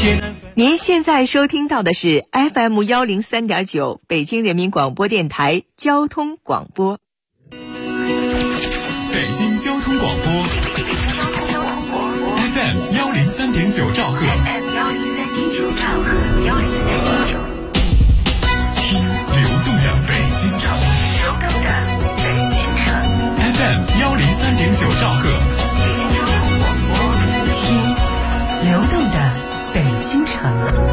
您现在收听到的是 FM103.9 北京人民广播电台交通广播。 北京交通广播 FM103.9 兆赫，听流动的北京城FM103.9 兆赫， 听流动的北京城。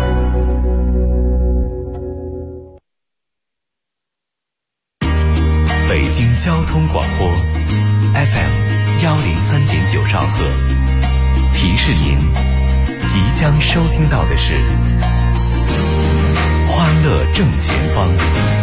北京交通广播 FM103.9 兆赫，提示您即将收听到的是欢乐正前方。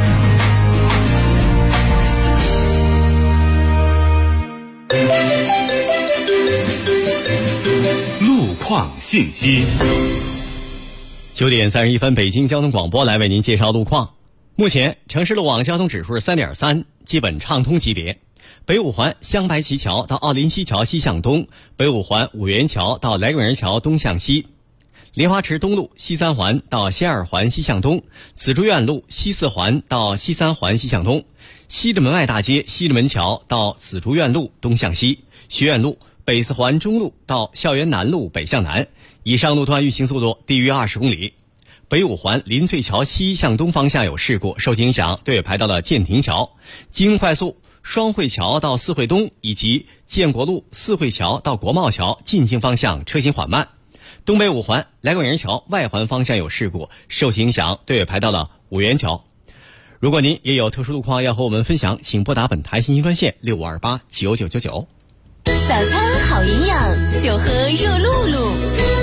路况信息。 9点31分，北京交通广播来为您介绍路况。目前城市路网交通指数是 3.3， 基本畅通级别。北五环香白旗桥到奥林西桥西向东，北五环五元桥到来贵人桥东向西，莲花池东路西三环到西二环西向东，紫竹院路西四环到西三环西向东，西直门外大街西直门桥到紫竹院路东向西，学院路北四环中路到校园南路北向南，以上路段运行速度低于20公里。北五环林翠桥西向东方向有事故，受影响队尾排到了建亭桥。京快速双汇桥到四惠东以及建国路四惠桥到国贸桥进京方向车行缓慢。东北五环来贵人桥外环方向有事故，受影响队尾排到了五元桥。如果您也有特殊路况要和我们分享，请拨打本台信息专线65289999。 早餐好营养，就喝热露露。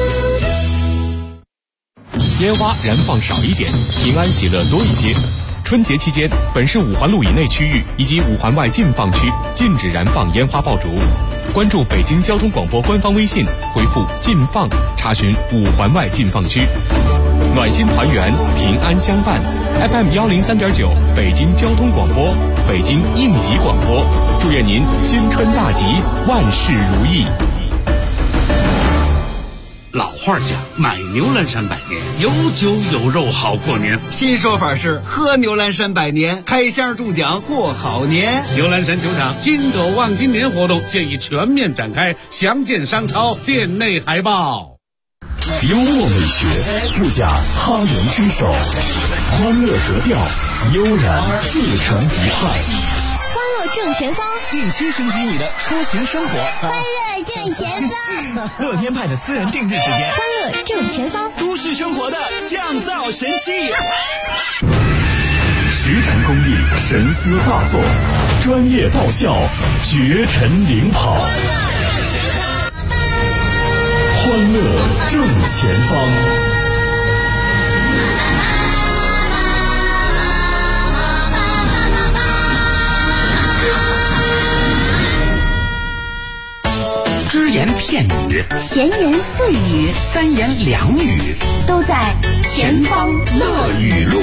烟花燃放少一点，平安喜乐多一些。春节期间，本市五环路以内区域以及五环外禁放区禁止燃放烟花爆竹。关注北京交通广播官方微信，回复“禁放”查询五环外禁放区。暖心团圆，平安相伴。FM103.9 北京交通广播，北京应急广播，祝愿您新春大吉，万事如意。 老话讲，买牛栏山百年，有酒有肉好过年。 新说法是喝牛栏山百年，开箱中奖过好年。 牛栏山球场金斗望今年活动现已全面展开，详见商超店内海报。 幽默美学，不假他人之手，欢乐格调，悠然自成一派。 欢乐正前方， 定期升级你的出行生活。 欢乐正前方， 乐天派的私人定制时间。 欢乐正前方， 都市生活的降噪神器。实诚公益，神思大作，专业到校，绝尘领跑。欢乐正前方。 只言片语， 闲言碎语， 三言两语， 都在前方乐语录。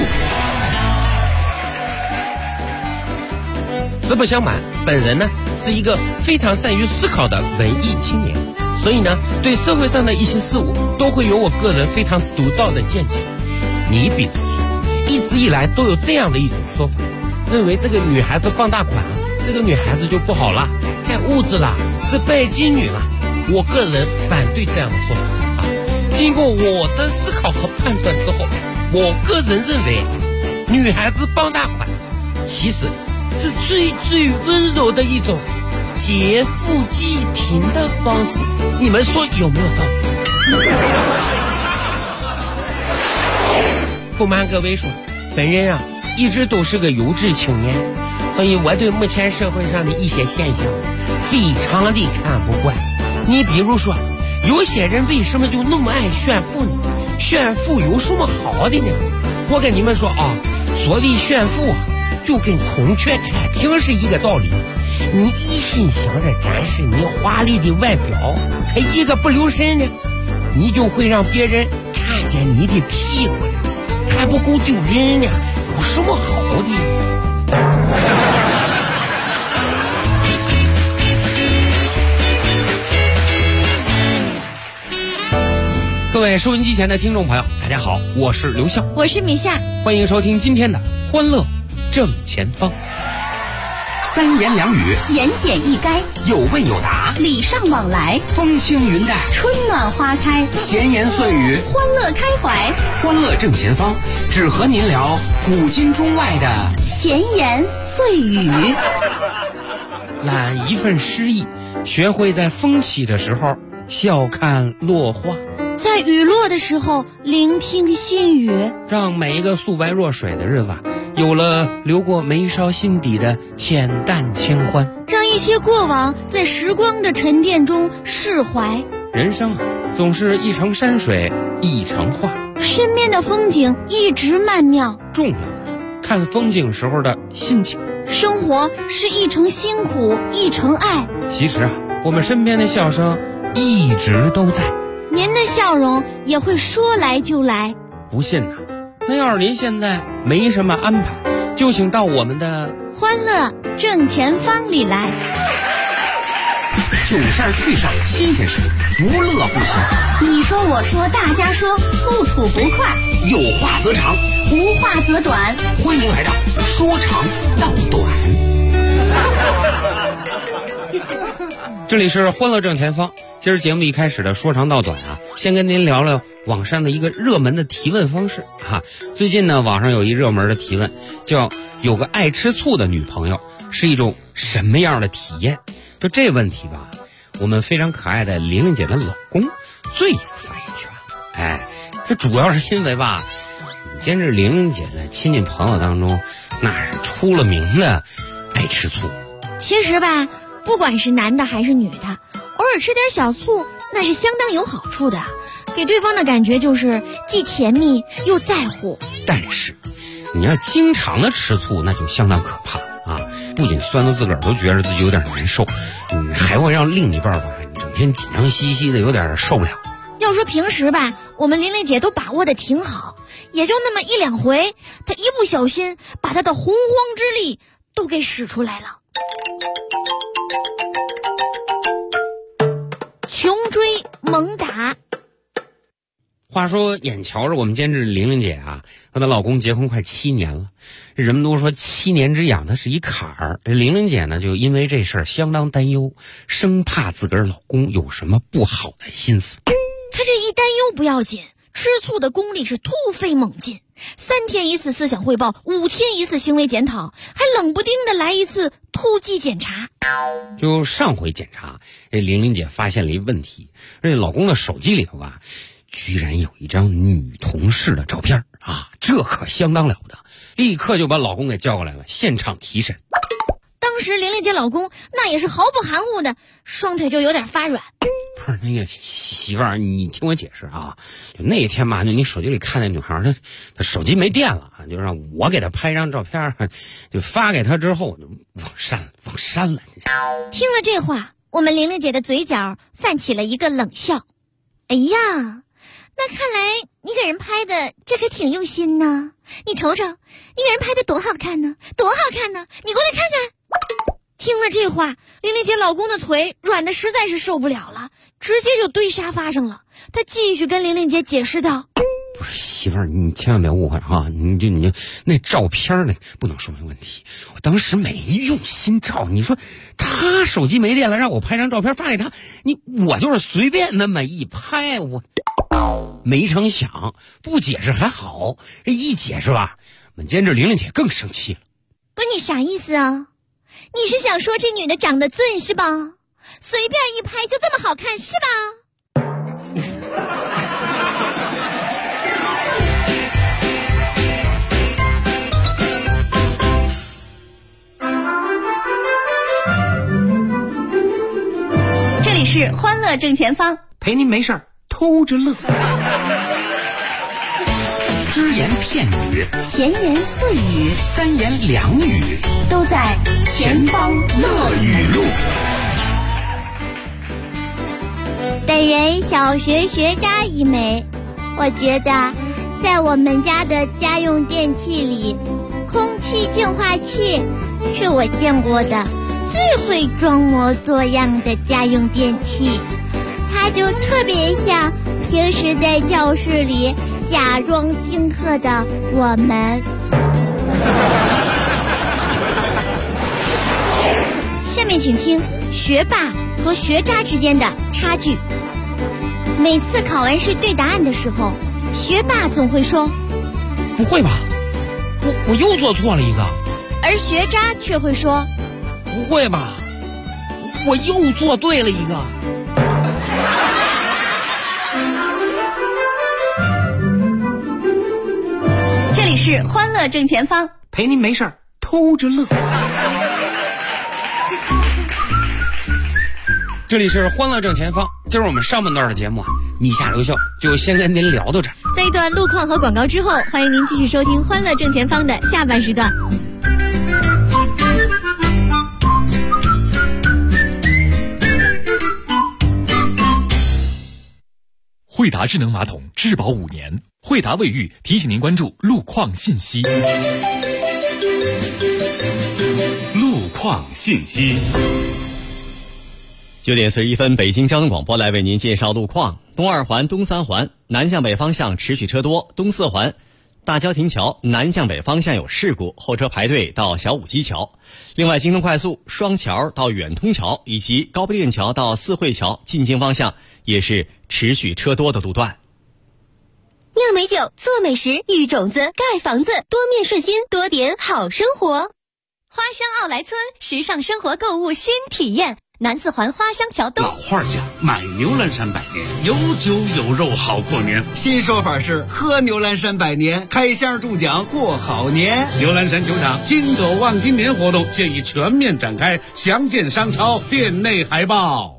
实不相瞒，本人呢是一个非常善于思考的文艺青年，所以呢对社会上的一些事物都会有我个人非常独到的见解。你比如说，一直以来都有这样的一种说法，认为这个女孩子傍大款这个女孩子就不好了，太物质了，是拜金女了。我个人反对这样的说法啊。经过我的思考和判断之后，我个人认为，女孩子傍大款其实是最温柔的一种劫富济贫的方式。你们说有没有道理？不瞒各位说，本人啊一直都是个优质青年，所以我对目前社会上的一些现象非常的看不惯。你比如说，有些人为什么就那么爱炫富呢？炫富有什么好的呢？我跟你们说啊，所谓炫富啊，就跟孔雀开屏是一个道理。你一心想着展示你华丽的外表，还一个不留神呢，你就会让别人看见你的屁股了，还不够丢人呢，有什么好的？ 各位收音机前的听众朋友，大家好，我是刘笑， 我是米夏， 欢迎收听今天的欢乐正前方。 三言两语， 言简意赅， 有问有答， 礼尚往来， 风轻云淡， 春暖花开， 闲言碎语， 欢乐开怀， 欢乐正前方，只和您聊古今中外的闲言碎语。 揽一份诗意，学会在风起的时候笑看落花， 在雨落的时候聆听细语， 让每一个素白若水的日子有了流过眉梢心底的浅淡清欢， 让一些过往在时光的沉淀中释怀。 人生啊，总是一程山水一程画， 身边的风景一直曼妙， 重要的是看风景时候的心情。 生活是一程辛苦一程爱， 其实啊，我们身边的笑声一直都在， 您的笑容也会说来就来。 不信呐，那要是您现在没什么安排，就请到我们的欢乐正前方里来。 囧事儿趣事儿新鲜事，不乐不行。 你说我说大家说，不吐不快， 有话则长， 无话则短。 欢迎来到说长道短。 这里是欢乐正前方。今儿节目一开始的说长道短啊，先跟您聊聊网上的一个热门的提问方式啊。最近呢，网上有一热门的提问，叫有个爱吃醋的女朋友是一种什么样的体验？就这问题吧，我们非常可爱的玲玲姐的老公最有发言权。哎，这主要是因为吧，兼着玲玲姐的亲戚朋友当中，那是出了名的爱吃醋。 其实吧，不管是男的还是女的，偶尔吃点小醋那是相当有好处的，给对方的感觉就是既甜蜜又在乎。 但是你要经常的吃醋，那就相当可怕啊！不仅酸到自个儿都觉得自己有点难受，还会让另一半吧整天紧张兮兮的，有点受不了。 要说平时吧，我们玲玲姐都把握的挺好，也就那么一两回，她一不小心把她的洪荒之力都给使出来了。穷追猛打。 话说眼瞧着我们监制玲玲姐啊和她老公结婚快7年了，人们都说7年之痒它是一坎儿。玲玲姐呢就因为这事儿相当担忧，生怕自个儿老公有什么不好的心思。 她这一担忧不要紧，吃醋的功力是突飞猛进，3天一次思想汇报，5天一次行为检讨，还冷不丁的来一次突击检查。 就上回检查，这玲玲姐发现了一问题，而且老公的手机里头吧居然有一张女同事的照片啊，这可相当了得，立刻就把老公给叫过来了，现场提审。 当时玲玲姐老公那也是毫不含糊的，双腿就有点发软。 不是那个媳妇儿，你听我解释啊，就那天嘛，就你手机里看那女孩，她手机没电了，就让我给她拍张照片，就发给她之后就忘删了。 听了这话，我们玲玲姐的嘴角泛起了一个冷笑。哎呀，那看来你给人拍的这可挺用心呢。你瞅瞅，你给人拍的多好看呢，多好看呢，你过来看看。听了这话，玲玲姐老公的腿软的实在是受不了了，直接就堆沙发上了。他继续跟玲玲姐解释道： 不是媳妇儿，你千万别误会啊！你那照片呢，不能说明问题。我当时没用心照，你说他手机没电了，让我拍张照片发给他，我就是随便那么一拍，我没成想不解释还好，这一解释吧，我们监制玲玲姐更生气了。 不是你啥意思啊？你是想说这女的长得俊是吧？随便一拍就这么好看是吧？这里是欢乐正前方， 陪您没事儿偷着乐。只言片语， 闲言碎语， 三言两语， 都在前方乐语录。 本人小学学渣一枚，我觉得在我们家的家用电器里，空气净化器是我见过的最会装模作样的家用电器。它就特别像平时在教室里假装听课的我们。 下面请听学霸和学渣之间的差距。每次考完试对答案的时候，学霸总会说：“ 不会吧，我又做错了一个。” 而学渣却会说：“ 不会吧，我又做对了一个。” 这里是欢乐正前方， 陪您没事偷着乐。 这里是欢乐正前方，今儿我们上半段的节目米下留校就先跟您聊到这儿。 在一段路况和广告之后，欢迎您继续收听欢乐正前方的下半时段。 惠达智能马桶质保5年，惠达卫浴提醒您关注路况信息。 路况信息。 9点41分，北京交通广播来为您介绍路况。东2环、东3环南向北方向持续车多，东4环大郊亭桥南向北方向有事故，后车排队到小武基桥。另外，京通快速双桥到远通桥以及高碑店桥到四惠桥进京方向也是持续车多的路段。 酿美酒，做美食，育种子，盖房子，多面顺心，多点好生活。花乡奥莱村，时尚生活购物新体验。南4环花乡桥东。 老话讲，买牛栏山百年，有酒有肉好过年。 新说法是喝牛栏山百年，开箱中奖过好年。 牛栏山酒厂金斗望今年活动现已全面展开，详见商超店内海报。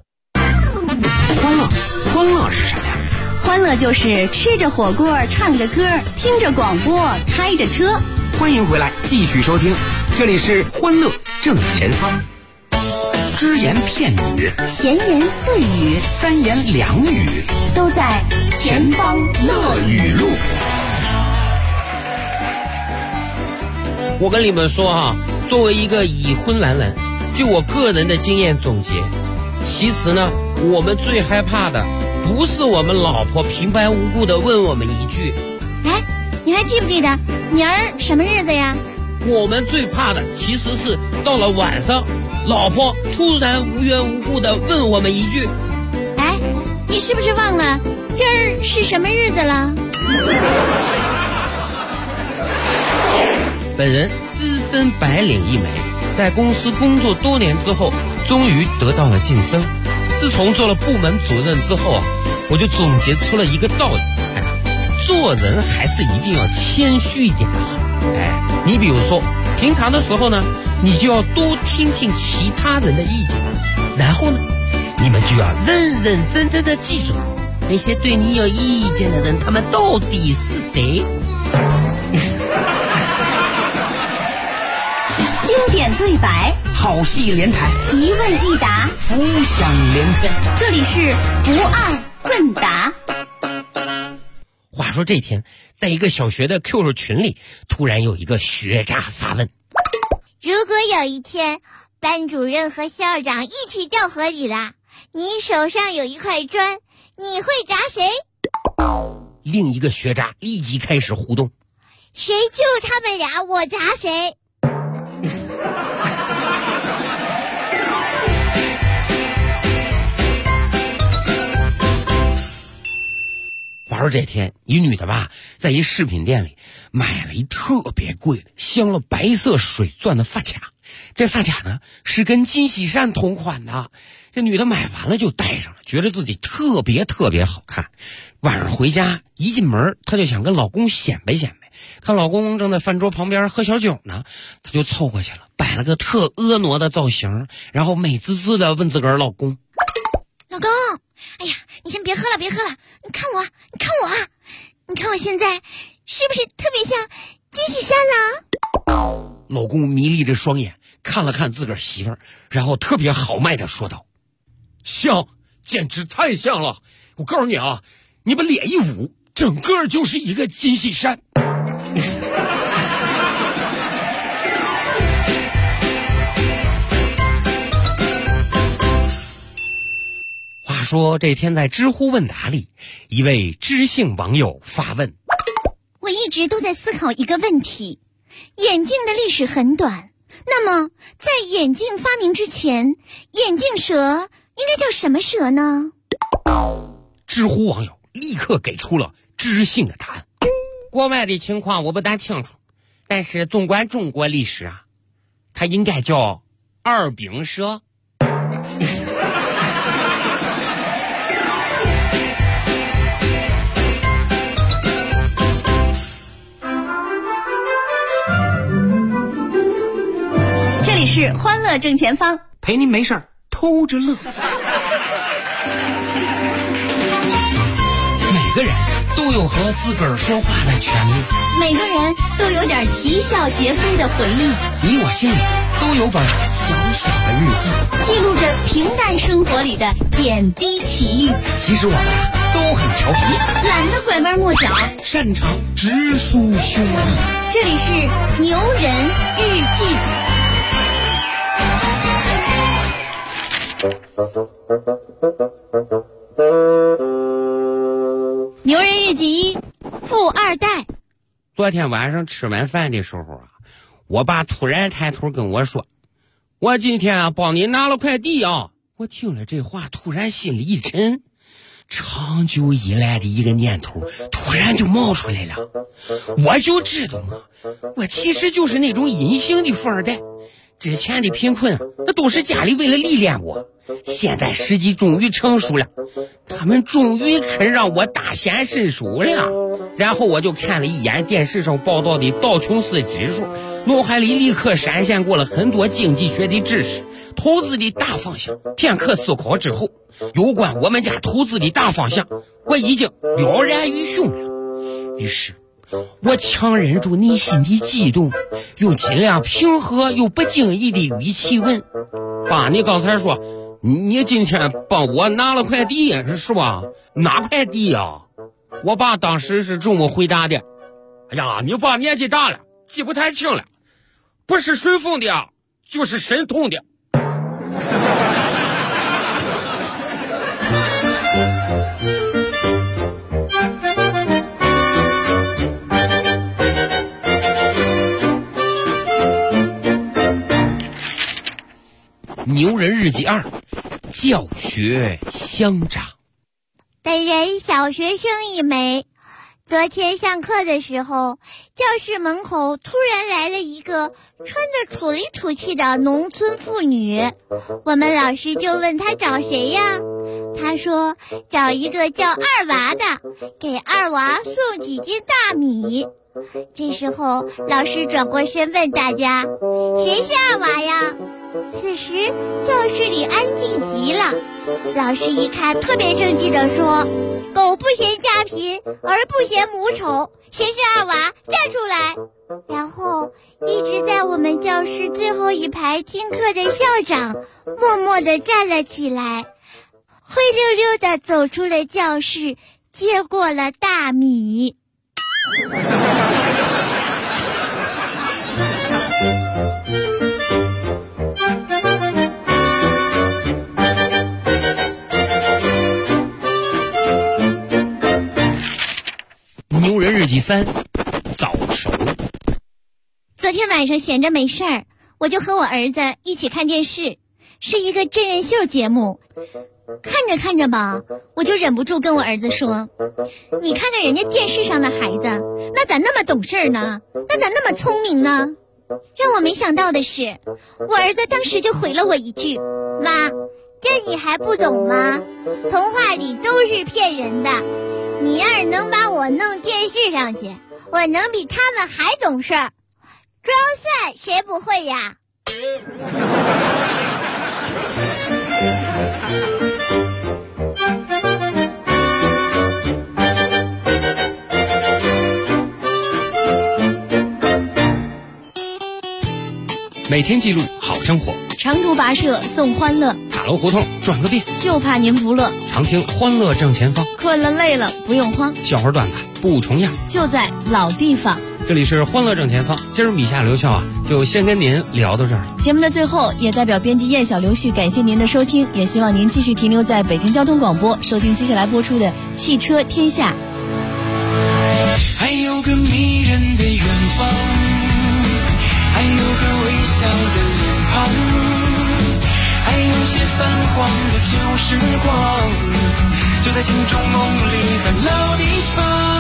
欢乐是什么呀？ 欢乐就是吃着火锅，唱着歌，听着广播，开着车。 欢迎回来，继续收听，这里是欢乐正前方。只言片语， 闲言碎语， 三言两语， 都在前方乐语录。 我跟你们说啊，作为一个已婚男人，就我个人的经验总结，其实呢，我们最害怕的不是我们老婆平白无故的问我们一句：“ 哎，你还记不记得明儿什么日子呀？” 我们最怕的其实是到了晚上，老婆突然无缘无故的问我们一句：“ 哎，你是不是忘了今儿是什么日子了？” 本人资深白领一枚，在公司工作多年之后，终于得到了晋升。自从做了部门主任之后啊，我就总结出了一个道理：做人还是一定要谦虚一点的好。你比如说，平常的时候呢，你就要多听听其他人的意见，然后呢，你们就要认认真真的记住那些对你有意见的人，他们到底是谁。 经典对白， 好戏连台， 一问一答， 浮想联翩。 这里是不二问答。 话说这天，在一个小学的 QQ 群里，突然有一个学渣发问： 如果有一天班主任和校长一起掉河里了，你手上有一块砖，你会砸谁？ 另一个学渣立即开始互动： 谁救他们俩，我砸谁。 话说这天，一女的吧，在一饰品店里买了一特别贵的镶了白色水钻的发卡。这发卡呢是跟金喜善同款的。这女的买完了就戴上了，觉得自己特别好看。晚上回家一进门，她就想跟老公显摆显摆。看老公正在饭桌旁边喝小酒呢，她就凑过去了，摆了个特婀娜的造型，然后美滋滋的问自个儿老公： 老公，哎呀，你先别喝了，你看我啊，你看我现在是不是特别像金喜善了？ 老公迷离着双眼看了看自个儿媳妇儿，然后特别豪迈的说道：像，简直太像了！我告诉你啊，你把脸一捂，整个就是一个金喜善。话说这天在知乎问答里，一位知性网友发问： 我一直都在思考一个问题，眼镜的历史很短，那么在眼镜发明之前，眼镜蛇应该叫什么蛇呢？ 知乎网友立刻给出了知性的答案。国外的情况我不大清楚，但是纵观中国历史啊，它应该叫二饼蛇。 这里是欢乐正前方， 陪您没事偷着乐。 每个人都有和自个儿说话的权利， 每个人都有点啼笑皆非的回忆， 你我心里都有本小小的日记， 记录着平淡生活里的点滴奇遇。 其实我们都很调皮， 懒得拐弯抹角， 擅长直抒胸臆。 这里是牛人日记。牛人日记1，富二代。 昨天晚上吃完饭的时候啊，我爸突然抬头跟我说：“我今天帮你拿了块地啊！”我听了这话，突然心里一沉，长久以来的一个念头突然就冒出来了。我就知道嘛，我其实就是那种隐形的富二代。之前的贫困那都是家里为了历练我，现在时机终于成熟了，他们终于肯让我大显身手了。然后我就看了一眼电视上报道的道琼斯指数，脑海里立刻闪现过了很多经济学的知识，投资的大方向。片刻思考之后，有关我们家投资的大方向我已经了然于胸了。于是我强忍住内心的激动，用尽量平和又不经意的语气问：“爸，你刚才说你今天帮我拿了块地是吧？哪块地啊？”我爸当时是这么回答的：“哎呀，你爸年纪大了，记不太清了，不是顺丰的，就是申通的。”牛人日记2，教学乡长。 本人小学生一枚。昨天上课的时候，教室门口突然来了一个穿着土里土气的农村妇女，我们老师就问她找谁呀？她说找一个叫二娃的，给二娃送几斤大米。这时候老师转过身问大家：谁是二娃呀？此时教室里安静极了，老师一看特别生气地说：狗不嫌家贫而不嫌母丑，谁是二娃？站出来！然后一直在我们教室最后一排听课的校长默默地站了起来，灰溜溜地走出了教室，接过了大米。 牛人日记3，早熟。 昨天晚上闲着没事儿，我就和我儿子一起看电视，是一个真人秀节目。看着看着吧，我就忍不住跟我儿子说：你看看人家电视上的孩子，那咋那么懂事呢？那咋那么聪明呢？让我没想到的是，我儿子当时就回了我一句：妈，这你还不懂吗？童话里都是骗人的，你要是能把我弄电视上去，我能比他们还懂事儿。装蒜谁不会呀？ 每天记录好生活， 长途跋涉送欢乐， 塔楼胡同转个遍， 就怕您不乐。 常听欢乐正前方， 困了累了不用慌， 笑话段子不重样， 就在老地方。 这里是欢乐正前方。今儿米夏刘笑就先跟您聊到这儿了。 节目的最后，也代表编辑燕小刘旭感谢您的收听，也希望您继续停留在北京交通广播，收听接下来播出的《汽车天下》。 还有个迷人的远方，还有个微笑的脸庞，还有些泛黄的旧时光，就在心中梦里的老地方。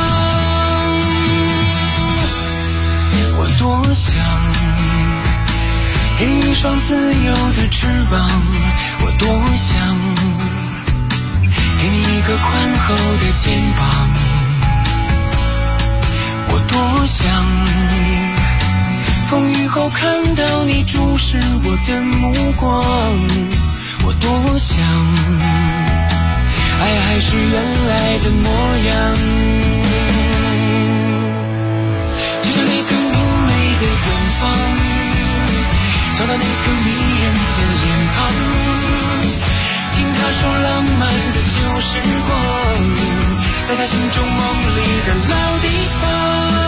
我多想给你一双自由的翅膀，我多想给你一个宽厚的肩膀，我多想风雨后看到你注视我的目光，我多想爱还是原来的模样，就像那个明媚的远方，找到那个迷人的脸庞，听他说浪漫的旧时光，在他心中梦里的老地方。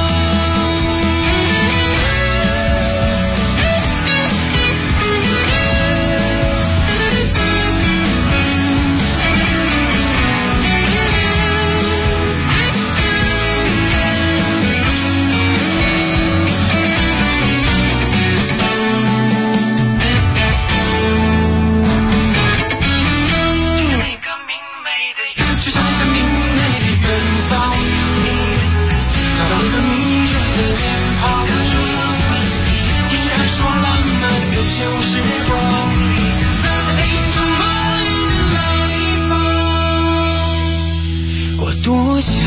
多想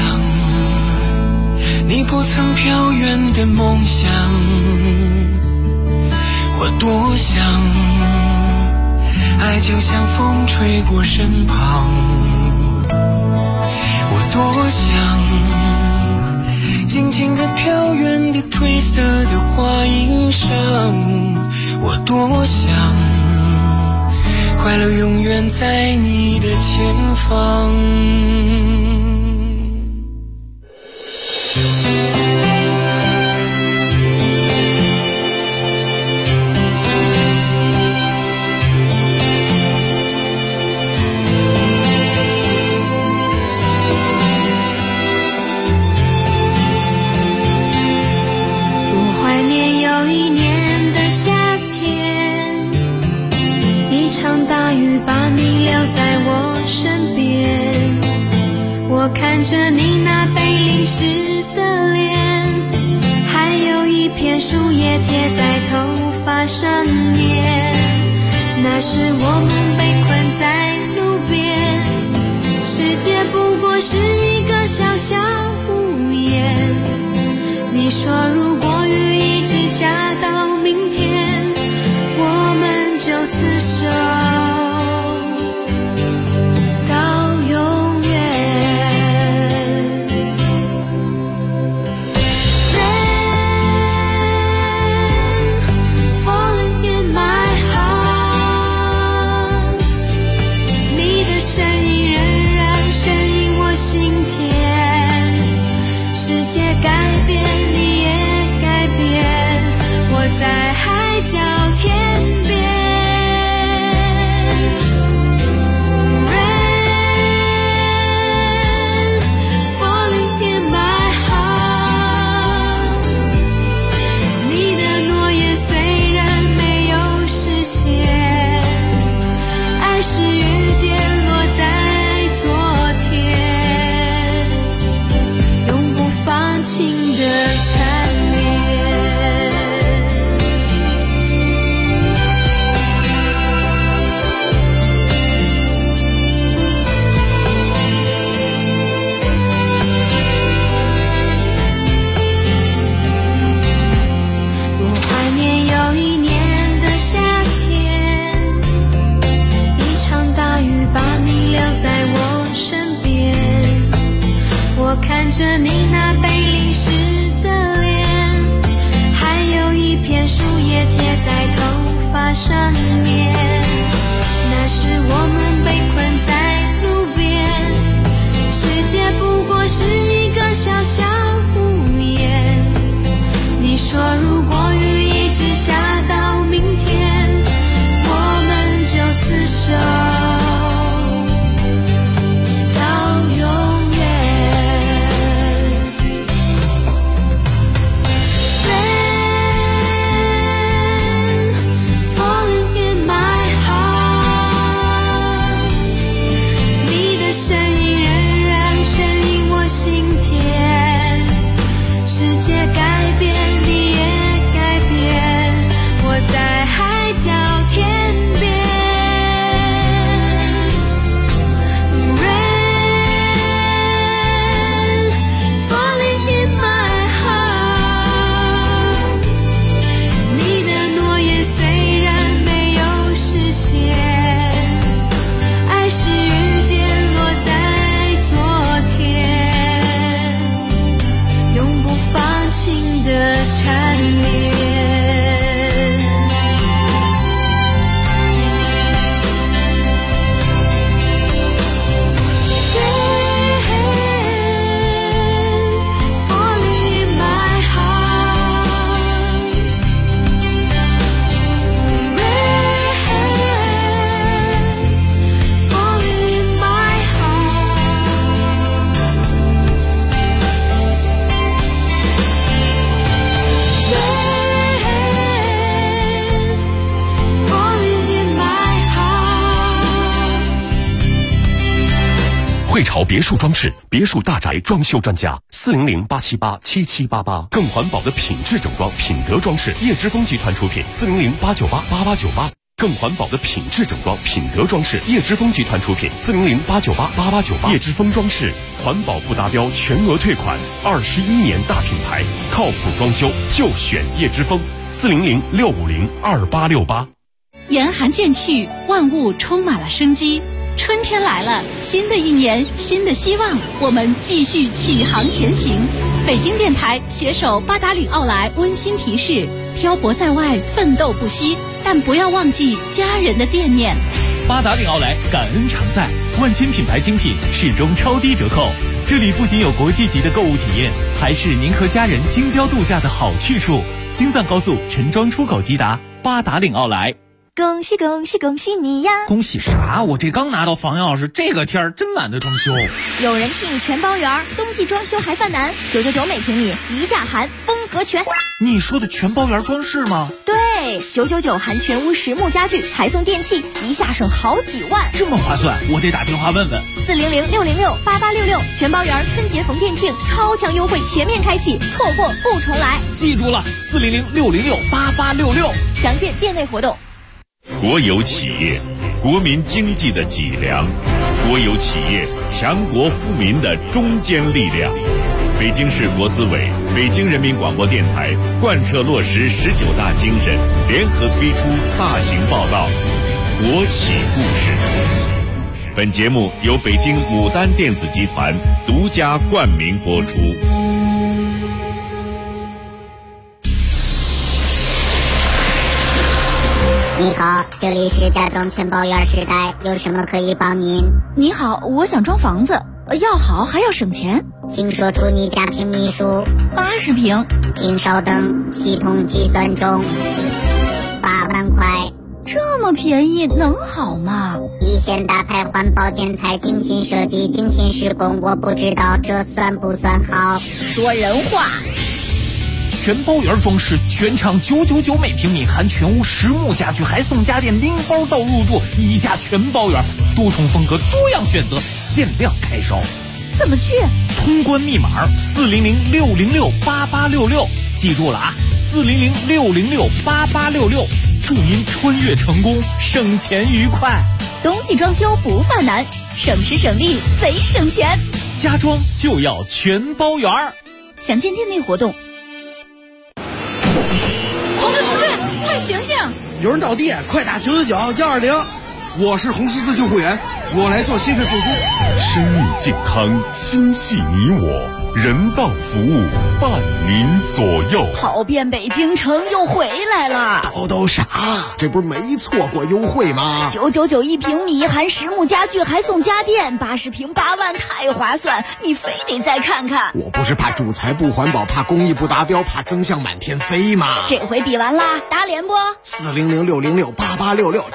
你不曾飘远的梦想，我多想爱就像风吹过身旁，我多想静静地飘远的褪色的花衣裳，我多想快乐永远在你的前方。 看着你那被淋湿的脸，还有一片树叶贴在头发上面，那时我们被困在路边，世界不过是一个小小屋檐，你说如果雨一直下到明天，我们就厮守在海角天边 Rain falling in my heart， 你的诺言虽然没有实现，爱是雨点落在昨天，永不放晴的缠绵。看着你那被淋湿的脸，还有一片树叶贴在头发上面，那时我们被困在路边，世界不过是一个小小屋檐， 缠绵。 汇潮别墅装饰，别墅大宅装修专家，400-878-7788，更环保的品质整装，品德装饰，叶之峰集团出品，400-898-8898，更环保的品质整装，品德装饰，叶之峰集团出品，400-898-8898，叶之峰装饰，环保不达标全额退款，21年大品牌，靠谱装修就选叶之峰，400-650-2868。 严寒渐去，万物充满了生机。春天来了，新的一年，新的希望，我们继续启航前行。北京电台携手八达岭奥莱温馨提示：漂泊在外，奋斗不息，但不要忘记家人的惦念。 八达岭奥莱感恩常在，万千品牌精品始终超低折扣。这里不仅有国际级的购物体验，还是您和家人京郊度假的好去处。京藏高速陈庄出口即达，八达岭奥莱。 恭喜恭喜恭喜你呀！ 恭喜啥？我这刚拿到房钥匙，这个天儿真懒得装修。 有人替你全包圆，冬季装修还犯难，999每平米，一价含，风格全。 你说的全包圆装饰吗？ 对，999含全屋实木家具，还送电器，一下省好几万， 这么划算，我得打电话问问。 400-606-8866，全包圆春节逢店庆，超强优惠全面开启，错过不重来。 记住了，400-606-8866， 详见店内活动。 国有企业，国民经济的脊梁；国有企业，强国富民的中坚力量。北京市国资委、北京人民广播电台贯彻落实19大精神，联合推出大型报道《国企故事》。本节目由北京牡丹电子集团独家冠名播出。 你好，这里是家装全包圆时代，有什么可以帮您？ 你好，我想装房子，要好还要省钱， 请说出你家平米数。 80平。 请稍等，系统计算中。8万块。 这么便宜能好吗？ 一线大牌环保建材，精心设计，精心施工，我不知道这算不算好。 说人话。 全包圆装饰，全场999每平米，含全屋实木家具，还送家电拎包到入住，一价全包圆，多重风格，多样选择，限量开烧。 怎么去？ 通关密码400-606-8866，记住了啊，400-606-8866，祝您穿越成功，省钱愉快。 冬季装修不犯难，省时省力贼省钱， 家装就要全包圆。 详见店内活动。醒醒！ 有人倒地，快打999-120。我是红十字救护员，我来做心肺复苏。 生命健康，心系你我，人道服务伴您左右。 跑遍北京城又回来了。 都啥？这不是没错过优惠吗 ？999一平米，含实木家具，还送家电，80平8万，太划算！你非得再看看。 我不是怕主材不环保，怕工艺不达标，怕增项满天飞吗？ 这回比完啦，打脸不？ 400-606-8866，